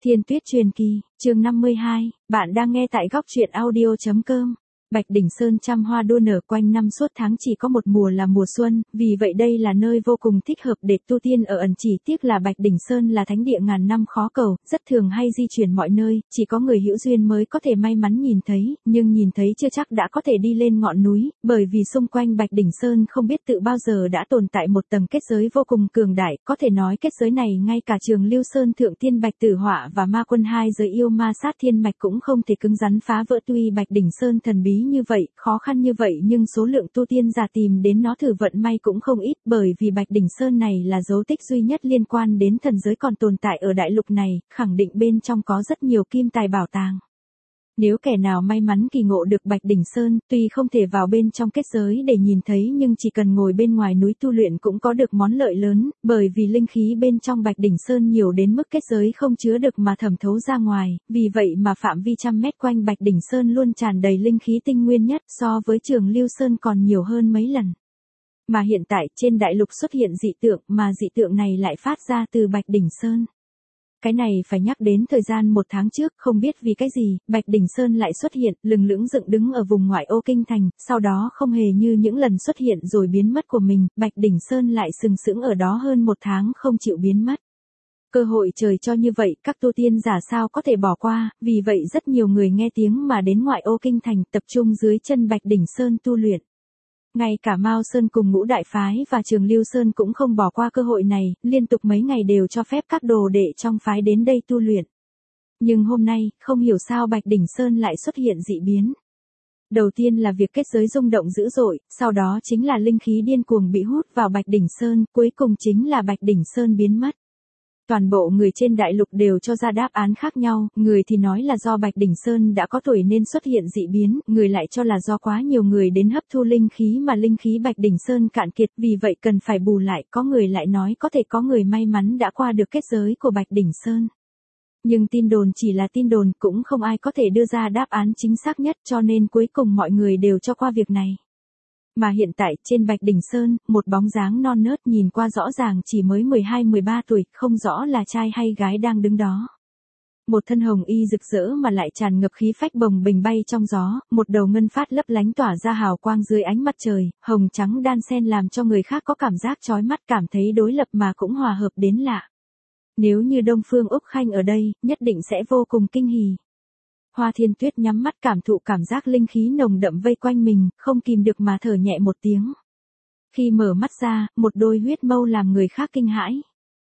Thiên Tuyết Truyền Kỳ, chương 52, bạn đang nghe tại góc truyện audio.com. Bạch Đỉnh Sơn trăm hoa đua nở quanh năm suốt tháng, chỉ có một mùa là mùa xuân, vì vậy đây là nơi vô cùng thích hợp để tu tiên ở ẩn, chỉ tiếc là Bạch Đỉnh Sơn là thánh địa ngàn năm khó cầu, rất thường hay di chuyển mọi nơi, chỉ có người hữu duyên mới có thể may mắn nhìn thấy, nhưng nhìn thấy chưa chắc đã có thể đi lên ngọn núi, bởi vì xung quanh Bạch Đỉnh Sơn không biết tự bao giờ đã tồn tại một tầng kết giới vô cùng cường đại, có thể nói kết giới này ngay cả Trường Lưu Sơn Thượng Tiên Bạch Tử Họa và Ma Quân hai giới yêu ma sát thiên mạch cũng không thể cứng rắn phá vỡ. Tuy Bạch Đỉnh Sơn thần bí như vậy, khó khăn như vậy, nhưng số lượng tu tiên giả tìm đến nó thử vận may cũng không ít, bởi vì Bạch Đỉnh Sơn này là dấu tích duy nhất liên quan đến thần giới còn tồn tại ở đại lục này, khẳng định bên trong có rất nhiều kim tài bảo tàng. Nếu kẻ nào may mắn kỳ ngộ được Bạch Đỉnh Sơn, tuy không thể vào bên trong kết giới để nhìn thấy, nhưng chỉ cần ngồi bên ngoài núi tu luyện cũng có được món lợi lớn, bởi vì linh khí bên trong Bạch Đỉnh Sơn nhiều đến mức kết giới không chứa được mà thẩm thấu ra ngoài, vì vậy mà phạm vi trăm mét quanh Bạch Đỉnh Sơn luôn tràn đầy linh khí tinh nguyên nhất, so với Trường Lưu Sơn còn nhiều hơn mấy lần. Mà hiện tại trên đại lục xuất hiện dị tượng, mà dị tượng này lại phát ra từ Bạch Đỉnh Sơn. Cái này phải nhắc đến thời gian một tháng trước, không biết vì cái gì, Bạch Đỉnh Sơn lại xuất hiện, lừng lững dựng đứng ở vùng ngoại ô kinh thành, sau đó không hề như những lần xuất hiện rồi biến mất của mình, Bạch Đỉnh Sơn lại sừng sững ở đó hơn một tháng không chịu biến mất. Cơ hội trời cho như vậy, các tu tiên giả sao có thể bỏ qua, vì vậy rất nhiều người nghe tiếng mà đến ngoại ô kinh thành, tập trung dưới chân Bạch Đỉnh Sơn tu luyện. Ngay cả Mao Sơn cùng Ngũ Đại Phái và Trường Lưu Sơn cũng không bỏ qua cơ hội này, liên tục mấy ngày đều cho phép các đồ đệ trong phái đến đây tu luyện. Nhưng hôm nay, không hiểu sao Bạch Đỉnh Sơn lại xuất hiện dị biến. Đầu tiên là việc kết giới rung động dữ dội, sau đó chính là linh khí điên cuồng bị hút vào Bạch Đỉnh Sơn, cuối cùng chính là Bạch Đỉnh Sơn biến mất. Toàn bộ người trên đại lục đều cho ra đáp án khác nhau, người thì nói là do Bạch Đỉnh Sơn đã có tuổi nên xuất hiện dị biến, người lại cho là do quá nhiều người đến hấp thu linh khí mà linh khí Bạch Đỉnh Sơn cạn kiệt, vì vậy cần phải bù lại, có người lại nói có thể có người may mắn đã qua được kết giới của Bạch Đỉnh Sơn. Nhưng tin đồn chỉ là tin đồn, cũng không ai có thể đưa ra đáp án chính xác nhất, cho nên cuối cùng mọi người đều cho qua việc này. Mà hiện tại, trên Bạch Đỉnh Sơn, một bóng dáng non nớt nhìn qua rõ ràng chỉ mới 12-13 tuổi, không rõ là trai hay gái đang đứng đó. Một thân hồng y rực rỡ mà lại tràn ngập khí phách bồng bềnh bay trong gió, một đầu ngân phát lấp lánh tỏa ra hào quang dưới ánh mặt trời, hồng trắng đan xen làm cho người khác có cảm giác chói mắt, cảm thấy đối lập mà cũng hòa hợp đến lạ. Nếu như Đông Phương Úc Khanh ở đây, nhất định sẽ vô cùng kinh hỉ. Hoa Thiên Tuyết nhắm mắt cảm thụ cảm giác linh khí nồng đậm vây quanh mình, không kìm được mà thở nhẹ một tiếng. Khi mở mắt ra, một đôi huyết mâu làm người khác kinh hãi.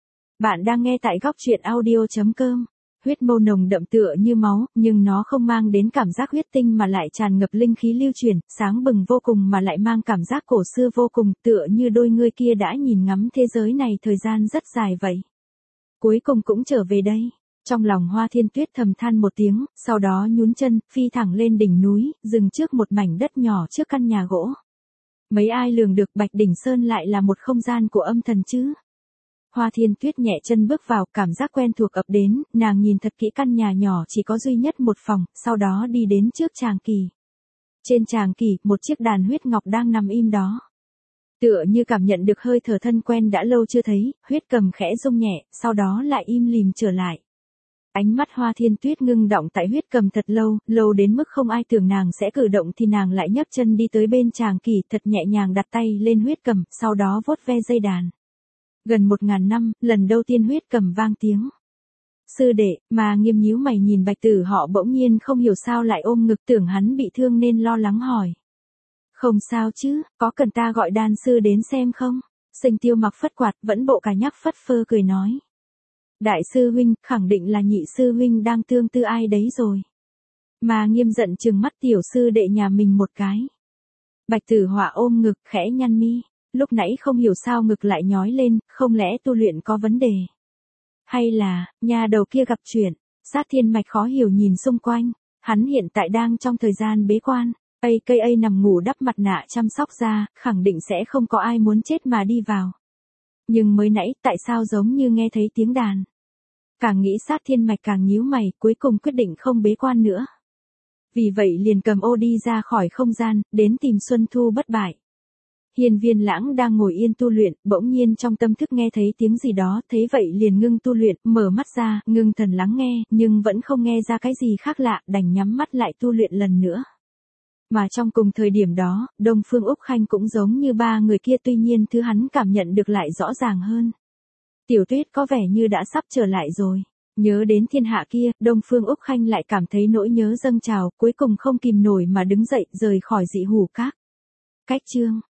Bạn đang nghe tại góc truyện audio.com. Huyết mâu nồng đậm tựa như máu, nhưng nó không mang đến cảm giác huyết tinh mà lại tràn ngập linh khí lưu chuyển, sáng bừng vô cùng mà lại mang cảm giác cổ xưa vô cùng, tựa như đôi người kia đã nhìn ngắm thế giới này thời gian rất dài vậy. Cuối cùng cũng trở về đây. Trong lòng Hoa Thiên Tuyết thầm than một tiếng, sau đó nhún chân, phi thẳng lên đỉnh núi, dừng trước một mảnh đất nhỏ trước căn nhà gỗ. Mấy ai lường được Bạch Đỉnh Sơn lại là một không gian của âm thần chứ? Hoa Thiên Tuyết nhẹ chân bước vào, cảm giác quen thuộc ập đến, nàng nhìn thật kỹ căn nhà nhỏ chỉ có duy nhất một phòng, sau đó đi đến trước tràng kỳ. Trên tràng kỳ, một chiếc đàn huyết ngọc đang nằm im đó. Tựa như cảm nhận được hơi thở thân quen đã lâu chưa thấy, huyết cầm khẽ rung nhẹ, sau đó lại im lìm trở lại. Ánh mắt Hoa Thiên Tuyết ngưng động tại huyết cầm thật lâu, lâu đến mức không ai tưởng nàng sẽ cử động thì nàng lại nhấc chân đi tới bên tràng kỳ, thật nhẹ nhàng đặt tay lên huyết cầm, sau đó vuốt ve dây đàn. Gần 1000 năm, lần đầu tiên huyết cầm vang tiếng. Sư đệ, mà Nghiêm nhíu mày nhìn Bạch Tử Họ bỗng nhiên không hiểu sao lại ôm ngực, tưởng hắn bị thương nên lo lắng hỏi. Không sao chứ, có cần ta gọi đan sư đến xem không? Sinh Tiêu mặc phất quạt, vẫn bộ cà nhắc phất phơ cười nói. Đại sư huynh, khẳng định là nhị sư huynh đang tương tư ai đấy rồi. Mà Nghiêm giận trừng mắt tiểu sư đệ nhà mình một cái. Bạch Tử Họa ôm ngực, khẽ nhăn mi, lúc nãy không hiểu sao ngực lại nhói lên, không lẽ tu luyện có vấn đề? Hay là, nhà đầu kia gặp chuyện? Sát Thiên Mạch khó hiểu nhìn xung quanh, hắn hiện tại đang trong thời gian bế quan, AKA nằm ngủ đắp mặt nạ chăm sóc da, khẳng định sẽ không có ai muốn chết mà đi vào. Nhưng mới nãy, tại sao giống như nghe thấy tiếng đàn? Càng nghĩ Sát Thiên Mạch càng nhíu mày, cuối cùng quyết định không bế quan nữa. Vì vậy liền cầm ô đi ra khỏi không gian, đến tìm Xuân Thu bất bại. Hiên Viên Lãng đang ngồi yên tu luyện, bỗng nhiên trong tâm thức nghe thấy tiếng gì đó, thấy vậy liền ngưng tu luyện, mở mắt ra, ngưng thần lắng nghe, nhưng vẫn không nghe ra cái gì khác lạ, đành nhắm mắt lại tu luyện lần nữa. Mà trong cùng thời điểm đó, Đông Phương Úc Khanh cũng giống như ba người kia, tuy nhiên thứ hắn cảm nhận được lại rõ ràng hơn. Tiểu Tuyết có vẻ như đã sắp trở lại rồi. Nhớ đến thiên hạ kia, Đông Phương Úc Khanh lại cảm thấy nỗi nhớ dâng trào, cuối cùng không kìm nổi mà đứng dậy rời khỏi Dị Hủ Các. Cách chương